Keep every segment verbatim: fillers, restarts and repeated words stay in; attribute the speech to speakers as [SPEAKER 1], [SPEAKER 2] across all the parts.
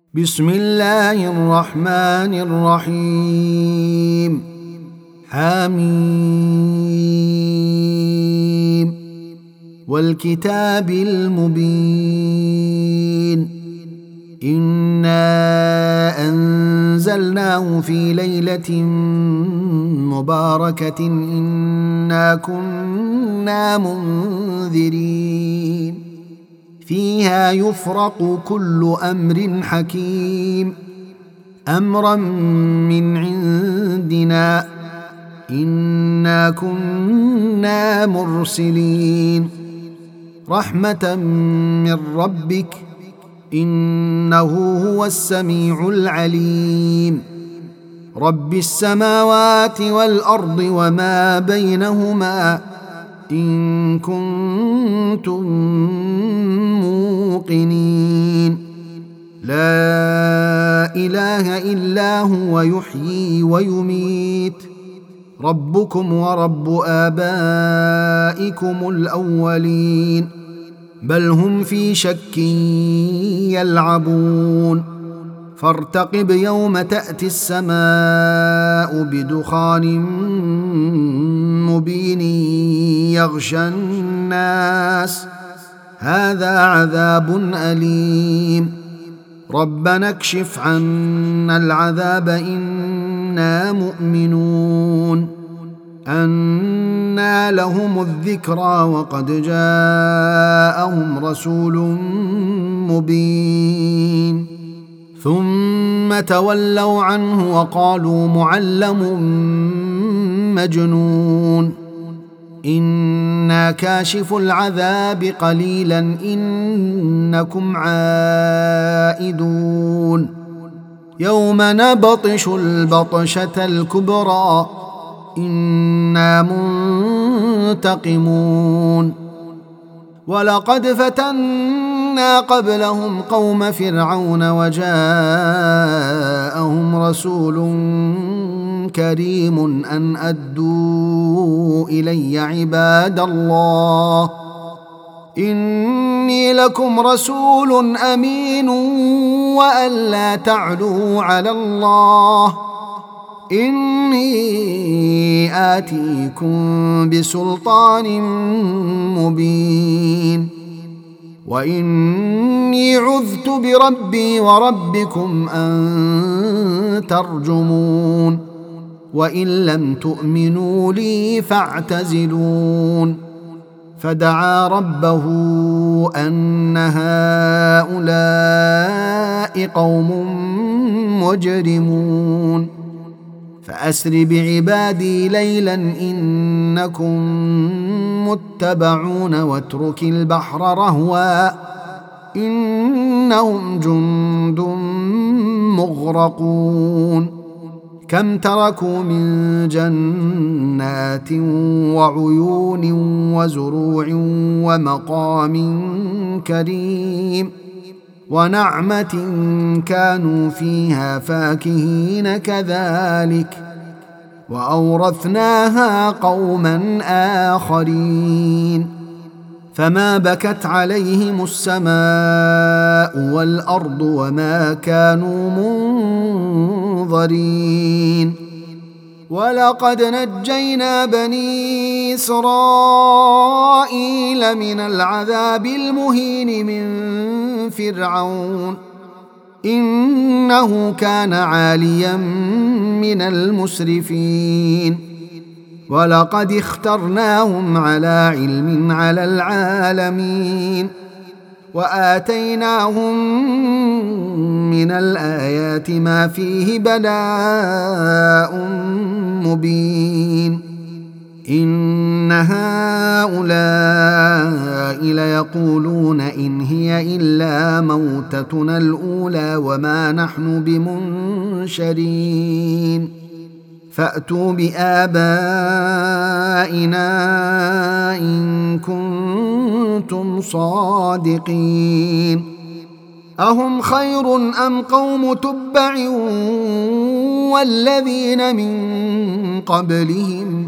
[SPEAKER 1] بسم الله الرحمن الرحيم. حميم والكتاب المبين. إنا أنزلناه في ليلة مباركة إنا كنا منذرين فيها يفرق كل أمر حكيم أمرا من عندنا إنا كنا مرسلين رحمة من ربك إنه هو السميع العليم رب السماوات والأرض وما بينهما إن كنتم موقنين لا إله إلا هو يحيي ويميت ربكم ورب آبائكم الأولين بل هم في شك يلعبون فارتقب يوم تأتي السماء بدخان مبين يغشى الناس هذا عذاب أليم ربنا اكشف عنا العذاب إنا مؤمنون أنى لهم الذكرى وقد جاءهم رسول مبين ثم تولوا عنه وقالوا معلم مجنون إنا كاشف العذاب قليلا إنكم عائدون يوم نبطش البطشة الكبرى إنا منتقمون ولقد فتنا قبلهم قوم فرعون وجاءهم رسول كريم أن أدوا إلي عباد الله إني لكم رسول أمين وأن لا تعلوا على الله إني آتيكم بسلطان مبين وإني عذت بربي وربكم أن ترجمون وإن لم تؤمنوا لي فاعتزلون فدعا ربه أن هؤلاء قوم مجرمون فأسر بعبادي ليلا إنكم متبعون واترك البحر رهوا إنهم جند مغرقون كم تركوا من جنات وعيون وزروع ومقام كريم ونعمة كانوا فيها فاكهين كذلك وأورثناها قوما آخرين فما بكت عليهم السماء والأرض وما كانوا منظرين ولقد نجينا بني إسرائيل من العذاب المهين من فرعون إنه كان عاليا من المسرفين ولقد اخترناهم على علم على العالمين وآتيناهم من الآيات ما فيه بلاء مبين إن هؤلاء ليقولون إن هي إلا موتتنا الأولى وما نحن بمنشرين فأتوا بآبائنا إن كنتم صادقين أهم خير أم قوم تبع والذين من قبلهم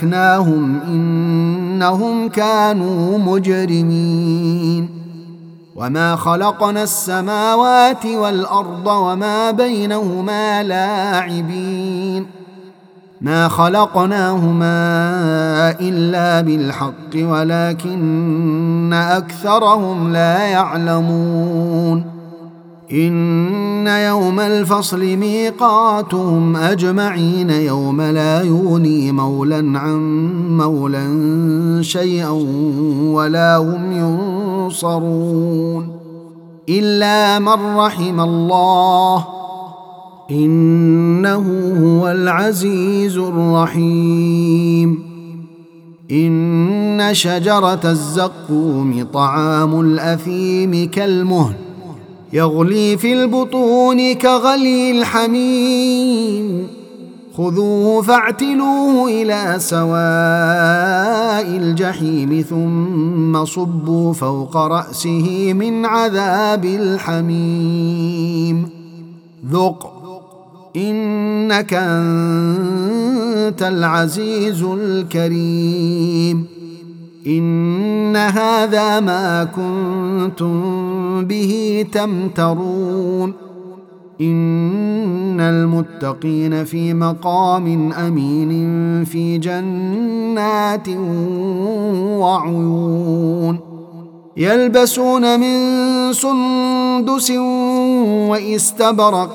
[SPEAKER 1] أهلكناهم إنهم كانوا مجرمين وما خلقنا السماوات والأرض وما بينهما لاعبين ما خلقناهما إلا بالحق ولكن أكثرهم لا يعلمون إن يوم الفصل ميقاتهم أجمعين يوم لا يغني مولا عن مولا شيئا ولا هم ينصرون إلا من رحم الله إنه هو العزيز الرحيم إن شجرة الزقوم طعام الأثيم كالمهل يغلي في البطون كغلي الحميم خذوه فاعتلوه إلى سواء الجحيم ثم صبوا فوق رأسه من عذاب الحميم ذق إنك أنت العزيز الكريم إن هذا ما كنتم به تمترون إن المتقين في مقام أمين في جنات وعيون يلبسون من سندس وإستبرق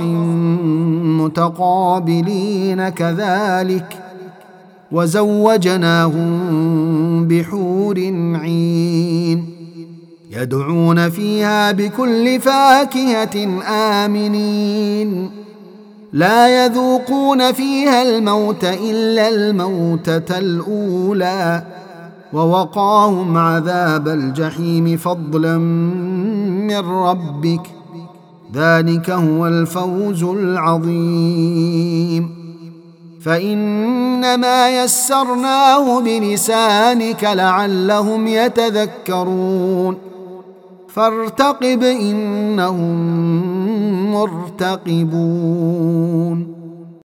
[SPEAKER 1] متقابلين كذلك وزوجناهم بحور عين يدعون فيها بكل فاكهة آمنين لا يذوقون فيها الموت إلا الموتة الأولى ووقاهم عذاب الجحيم فضلا من ربك ذلك هو الفوز العظيم فإنما يسرناه بلسانك لعلهم يتذكرون فارتقب إنهم مرتقبون